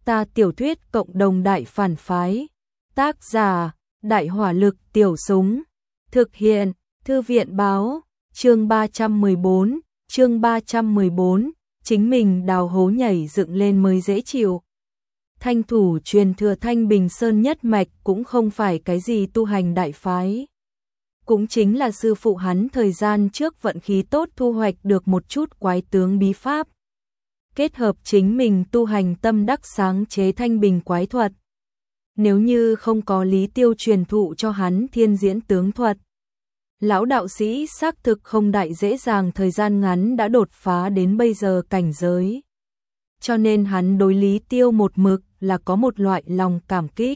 Ta tiểu thuyết cộng đồng đại phản phái. Tác giả, Đại hỏa lực tiểu súng. Thực hiện, Thư viện báo. Chương 314, chính mình đào hố nhảy dựng lên mới dễ chịu. Thanh thủ truyền thừa Thanh Bình Sơn nhất mạch cũng không phải cái gì tu hành đại phái. Cũng chính là sư phụ hắn thời gian trước vận khí tốt thu hoạch được một chút quái tướng bí pháp. Kết hợp chính mình tu hành tâm đắc sáng chế thanh bình quái thuật. Nếu như không có Lý Tiêu truyền thụ cho hắn thiên diễn tướng thuật, lão đạo sĩ xác thực không đại dễ dàng thời gian ngắn đã đột phá đến bây giờ cảnh giới. Cho nên hắn đối Lý Tiêu một mực là có một loại lòng cảm kích.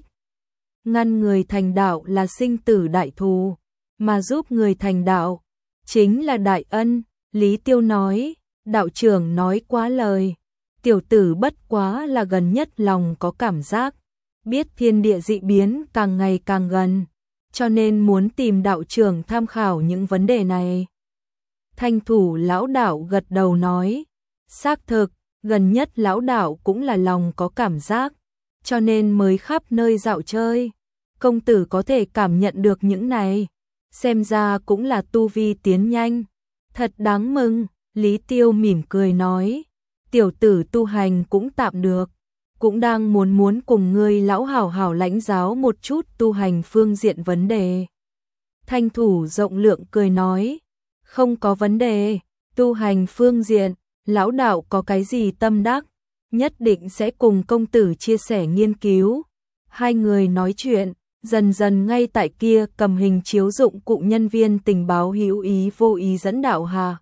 Ngăn người thành đạo là sinh tử đại thù, mà giúp người thành đạo chính là đại ân. Lý Tiêu nói, đạo trưởng nói quá lời, tiểu tử bất quá là gần nhất lòng có cảm giác, biết thiên địa dị biến càng ngày càng gần, cho nên muốn tìm đạo trưởng tham khảo những vấn đề này. Thanh thủ lão đạo gật đầu nói, xác thực, gần nhất lão đạo cũng là lòng có cảm giác, cho nên mới khắp nơi dạo chơi. Công tử có thể cảm nhận được những này, xem ra cũng là tu vi tiến nhanh, thật đáng mừng. Lý Tiêu mỉm cười nói, tiểu tử tu hành cũng tạm được, cũng đang muốn cùng ngươi lão hảo hảo lãnh giáo một chút tu hành phương diện vấn đề. Thanh thủ rộng lượng cười nói, không có vấn đề, tu hành phương diện, lão đạo có cái gì tâm đắc, nhất định sẽ cùng công tử chia sẻ nghiên cứu. Hai người nói chuyện, dần dần ngay tại kia cầm hình chiếu dụng cụ nhân viên tình báo hữu ý vô ý dẫn đạo hà.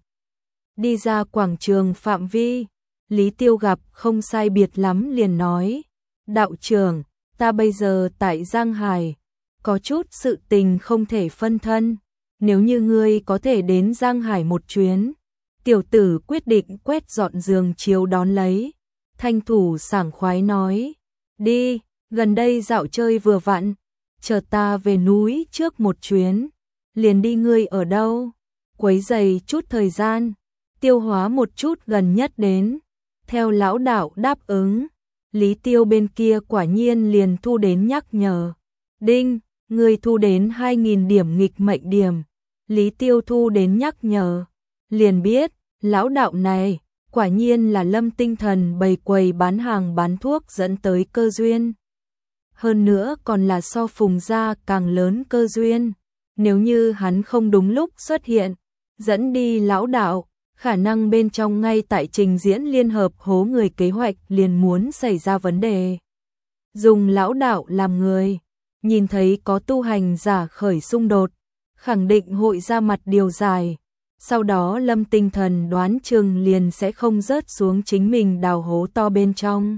Đi ra quảng trường phạm vi, Lý Tiêu gặp không sai biệt lắm liền nói, đạo trưởng, ta bây giờ tại Giang Hải, có chút sự tình không thể phân thân, nếu như ngươi có thể đến Giang Hải một chuyến. Tiểu tử quyết định quét dọn giường chiếu đón lấy. Thanh thủ sảng khoái nói, đi, gần đây dạo chơi vừa vặn, chờ ta về núi trước một chuyến, liền đi. Ngươi ở đâu? Quấy giày chút thời gian, tiêu hóa một chút gần nhất đến. Theo lão đạo đáp ứng, Lý Tiêu bên kia quả nhiên liền thu đến nhắc nhở. Đinh, ngươi thu đến 2.000 điểm nghịch mệnh điểm. Lý Tiêu thu đến nhắc nhở, liền biết, lão đạo này, quả nhiên là Lâm Tinh Thần bày quầy bán hàng bán thuốc dẫn tới cơ duyên. Hơn nữa còn là so Phùng gia càng lớn cơ duyên. Nếu như hắn không đúng lúc xuất hiện, dẫn đi lão đạo, khả năng bên trong ngay tại trình diễn liên hợp hố người kế hoạch liền muốn xảy ra vấn đề. Dùng lão đạo làm người, nhìn thấy có tu hành giả khởi xung đột, khẳng định hội ra mặt điều giải. Sau đó Lâm Tinh Thần đoán chừng liền sẽ không rớt xuống chính mình đào hố to bên trong.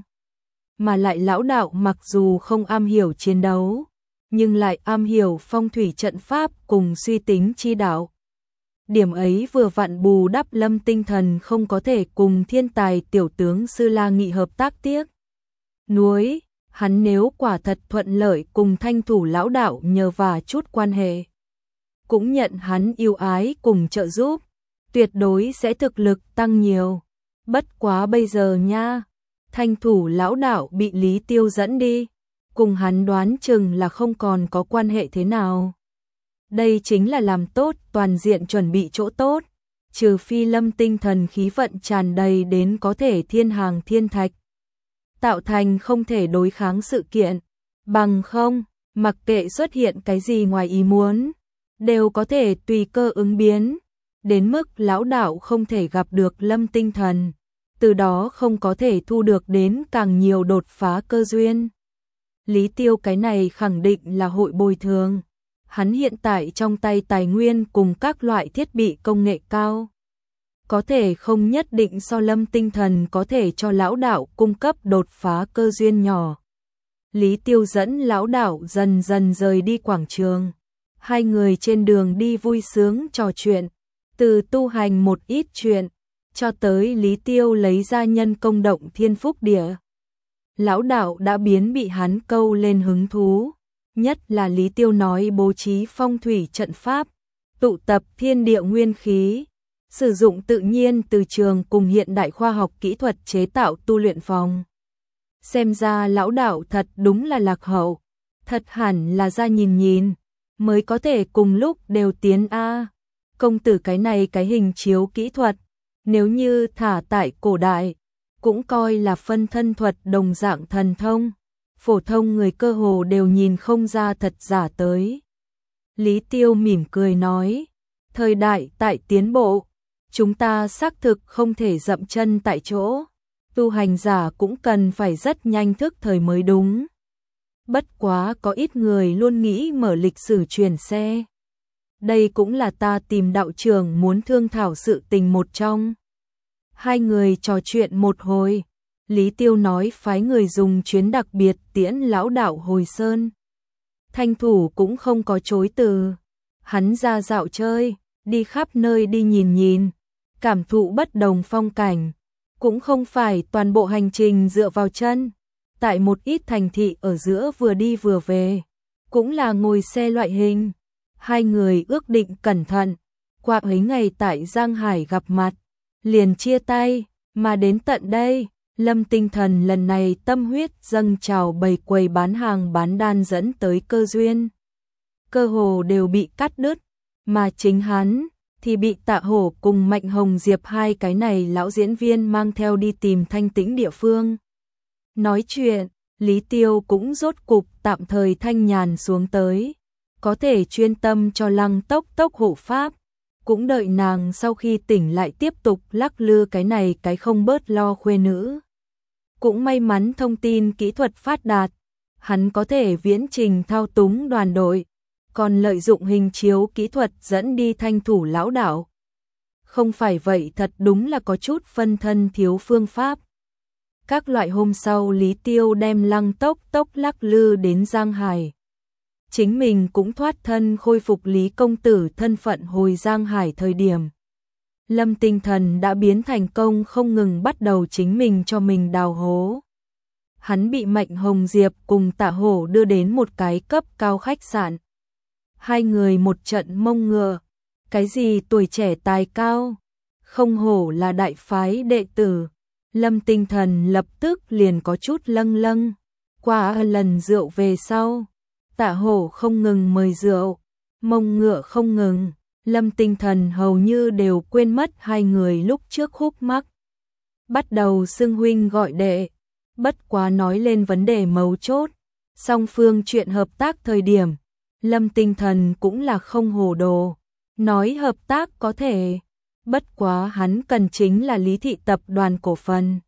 Mà lại lão đạo mặc dù không am hiểu chiến đấu, nhưng lại am hiểu phong thủy trận pháp cùng suy tính chi đạo. Điểm ấy vừa vặn bù đắp Lâm Tinh Thần không có thể cùng thiên tài tiểu tướng Sư La Nghị hợp tác tiếc nuối. Hắn nếu quả thật thuận lợi cùng thanh thủ lão đạo nhờ vả chút quan hệ, cũng nhận hắn yêu ái cùng trợ giúp, tuyệt đối sẽ thực lực tăng nhiều. Bất quá bây giờ nha, thanh thủ lão đạo bị Lý Tiêu dẫn đi, cùng hắn đoán chừng là không còn có quan hệ thế nào. Đây chính là làm tốt toàn diện chuẩn bị chỗ tốt, trừ phi Lâm Tinh Thần khí vận tràn đầy đến có thể thiên hàng thiên thạch, tạo thành không thể đối kháng sự kiện, bằng không, mặc kệ xuất hiện cái gì ngoài ý muốn, đều có thể tùy cơ ứng biến, đến mức lão đạo không thể gặp được Lâm Tinh Thần, từ đó không có thể thu được đến càng nhiều đột phá cơ duyên. Lý Tiêu cái này khẳng định là hội bồi thường. Hắn hiện tại trong tay tài nguyên cùng các loại thiết bị công nghệ cao, có thể không nhất định so Lâm Tinh Thần có thể cho lão đạo cung cấp đột phá cơ duyên nhỏ. Lý Tiêu dẫn lão đạo dần dần rời đi quảng trường. Hai người trên đường đi vui sướng trò chuyện, từ tu hành một ít chuyện, cho tới Lý Tiêu lấy ra nhân công động thiên phúc địa. Lão đạo đã biến bị hắn câu lên hứng thú. Nhất là Lý Tiêu nói bố trí phong thủy trận pháp, tụ tập thiên địa nguyên khí, sử dụng tự nhiên từ trường cùng hiện đại khoa học kỹ thuật chế tạo tu luyện phòng. Xem ra lão đạo thật đúng là lạc hậu, thật hẳn là ra nhìn nhìn, mới có thể cùng lúc đều tiến a. Công tử cái này cái hình chiếu kỹ thuật, nếu như thả tại cổ đại, cũng coi là phân thân thuật đồng dạng thần thông, phổ thông người cơ hồ đều nhìn không ra thật giả tới. Lý Tiêu mỉm cười nói, thời đại tại tiến bộ, chúng ta xác thực không thể dậm chân tại chỗ, tu hành giả cũng cần phải rất nhanh thức thời mới đúng. Bất quá có ít người luôn nghĩ mở lịch sử chuyển xe. Đây cũng là ta tìm đạo trưởng muốn thương thảo sự tình một trong. Hai người trò chuyện một hồi, Lý Tiêu nói phái người dùng chuyến đặc biệt tiễn lão đạo hồi sơn. Thanh thủ cũng không có chối từ, hắn ra dạo chơi, đi khắp nơi đi nhìn nhìn, cảm thụ bất đồng phong cảnh, cũng không phải toàn bộ hành trình dựa vào chân, tại một ít thành thị ở giữa vừa đi vừa về, cũng là ngồi xe loại hình. Hai người ước định cẩn thận, qua ấy ngày tại Giang Hải gặp mặt, liền chia tay, mà đến tận đây, Lâm Tinh Thần lần này tâm huyết dâng trào bày quầy bán hàng bán đan dẫn tới cơ duyên. Cơ hồ đều bị cắt đứt, mà chính hắn thì bị Tạ Hổ cùng Mạnh Hồng Diệp hai cái này lão diễn viên mang theo đi tìm thanh tĩnh địa phương. Nói chuyện, Lý Tiêu cũng rốt cục tạm thời thanh nhàn xuống tới, có thể chuyên tâm cho Lăng Tốc Tốc hộ pháp, cũng đợi nàng sau khi tỉnh lại tiếp tục lắc lư cái này cái không bớt lo khuê nữ. Cũng may mắn thông tin kỹ thuật phát đạt, hắn có thể viễn trình thao túng đoàn đội, còn lợi dụng hình chiếu kỹ thuật dẫn đi thanh thủ lão đạo. Không phải vậy thật đúng là có chút phân thân thiếu phương pháp. Các loại hôm sau Lý Tiêu đem Lăng Tốc Tốc lắc lư đến Giang Hải. Chính mình cũng thoát thân khôi phục Lý công tử thân phận hồi Giang Hải thời điểm. Lâm Tinh Thần đã biến thành công không ngừng bắt đầu chính mình cho mình đào hố. Hắn bị Mạnh Hồng Diệp cùng Tạ Hổ đưa đến một cái cấp cao khách sạn. Hai người một trận mông ngựa, cái gì tuổi trẻ tài cao, không hổ là đại phái đệ tử. Lâm Tinh Thần lập tức liền có chút lâng lâng, qua lần rượu về sau. Tạ Hổ không ngừng mời rượu, mông ngựa không ngừng, Lâm Tinh Thần hầu như đều quên mất hai người lúc trước khúc mắc. Bắt đầu xưng huynh gọi đệ, bất quá nói lên vấn đề mấu chốt, song phương chuyện hợp tác thời điểm, Lâm Tinh Thần cũng là không hồ đồ, nói hợp tác có thể, bất quá hắn cần chính là Lý thị tập đoàn cổ phần.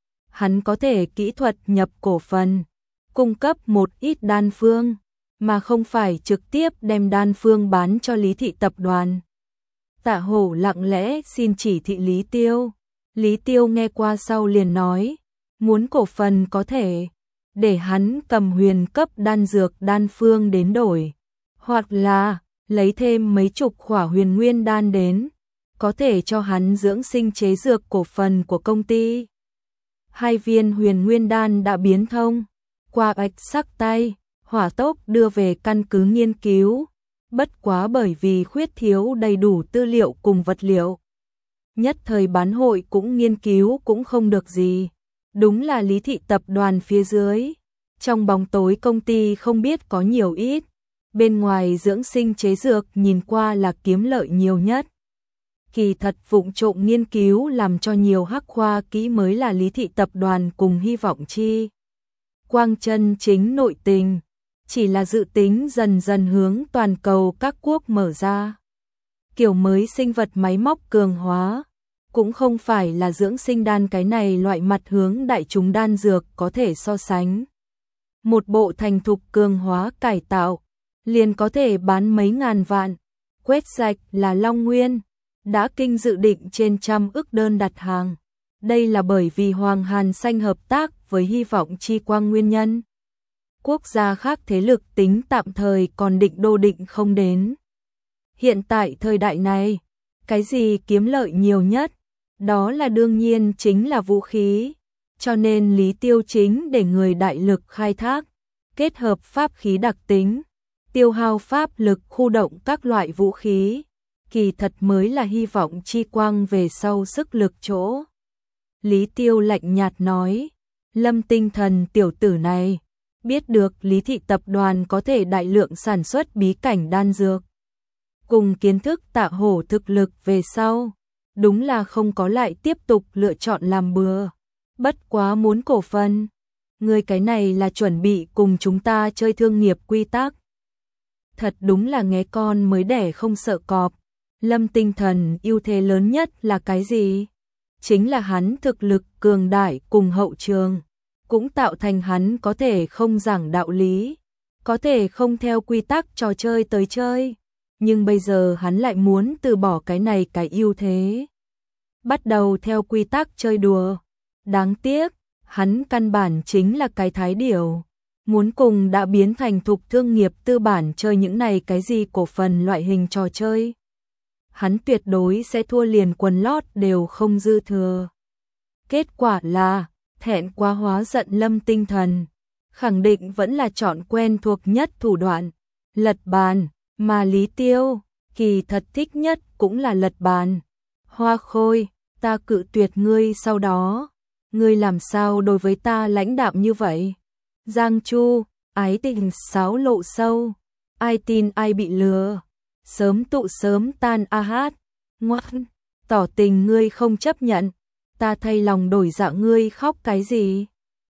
Hắn có thể kỹ thuật nhập cổ phần, cung cấp một ít đan phương, mà không phải trực tiếp đem đan phương bán cho Lý thị tập đoàn. Tạ Hổ lặng lẽ xin chỉ thị Lý Tiêu. Lý Tiêu nghe qua sau liền nói, muốn cổ phần có thể, để hắn cầm huyền cấp đan dược đan phương đến đổi, hoặc là lấy thêm mấy chục khỏa huyền nguyên đan đến, có thể cho hắn dưỡng sinh chế dược cổ phần của công ty. Hai viên huyền nguyên đan đã biến thông, qua bạch sắc tay, hỏa tốc đưa về căn cứ nghiên cứu, bất quá bởi vì khuyết thiếu đầy đủ tư liệu cùng vật liệu. Nhất thời bán hội cũng nghiên cứu cũng không được gì, đúng là Lý thị tập đoàn phía dưới. Trong bóng tối công ty không biết có nhiều ít, bên ngoài dưỡng sinh chế dược nhìn qua là kiếm lợi nhiều nhất. Kỳ thật vụng trộm nghiên cứu làm cho nhiều hắc khoa kỹ mới là Lý thị tập đoàn cùng hy vọng chi. Quang chân chính nội tình, chỉ là dự tính dần dần hướng toàn cầu các quốc mở ra. Kiểu mới sinh vật máy móc cường hóa, cũng không phải là dưỡng sinh đan cái này loại mặt hướng đại chúng đan dược có thể so sánh. Một bộ thành thục cường hóa cải tạo, liền có thể bán mấy ngàn vạn, quét sạch là Long Nguyên, đã kinh dự định trên 100 ức đơn đặt hàng. Đây là bởi vì Hoàng Hàn Xanh hợp tác với hy vọng chi quang nguyên nhân. Quốc gia khác thế lực tính tạm thời còn định đô định không đến. Hiện tại thời đại này, cái gì kiếm lợi nhiều nhất, đó là đương nhiên chính là vũ khí. Cho nên Lý Tiêu chính để người đại lực khai thác, kết hợp pháp khí đặc tính, tiêu hao pháp lực khu động các loại vũ khí. Kỳ thật mới là hy vọng chi quang về sau sức lực chỗ. Lý Tiêu lạnh nhạt nói, Lâm Tinh Thần tiểu tử này, biết được Lý Thị tập đoàn có thể đại lượng sản xuất bí cảnh đan dược. Cùng kiến thức Tạ Hổ thực lực về sau, đúng là không có lại tiếp tục lựa chọn làm bừa. Bất quá muốn cổ phần, người cái này là chuẩn bị cùng chúng ta chơi thương nghiệp quy tắc. Thật đúng là nghe con mới đẻ không sợ cọp. Lâm Tinh Thần ưu thế lớn nhất là cái gì? Chính là hắn thực lực cường đại cùng hậu trường, cũng tạo thành hắn có thể không giảng đạo lý, có thể không theo quy tắc trò chơi tới chơi. Nhưng bây giờ hắn lại muốn từ bỏ cái này cái ưu thế, bắt đầu theo quy tắc chơi đùa. Đáng tiếc, hắn căn bản chính là cái thái điểu, muốn cùng đã biến thành thục thương nghiệp tư bản chơi những này cái gì cổ phần loại hình trò chơi. Hắn tuyệt đối sẽ thua liền quần lót đều không dư thừa. Kết quả là, thẹn quá hóa giận Lâm Tinh Thần, khẳng định vẫn là chọn quen thuộc nhất thủ đoạn, lật bàn, mà Lý Tiêu, kỳ thật thích nhất cũng là lật bàn. Hoa Khôi, ta cự tuyệt ngươi sau đó, ngươi làm sao đối với ta lãnh đạm như vậy? Giang Chu, ái tình xáo lộ sâu, ai tin ai bị lừa, sớm tụ sớm tan a hát, ngoan, tỏ tình ngươi không chấp nhận, ta thay lòng đổi dạ ngươi khóc cái gì?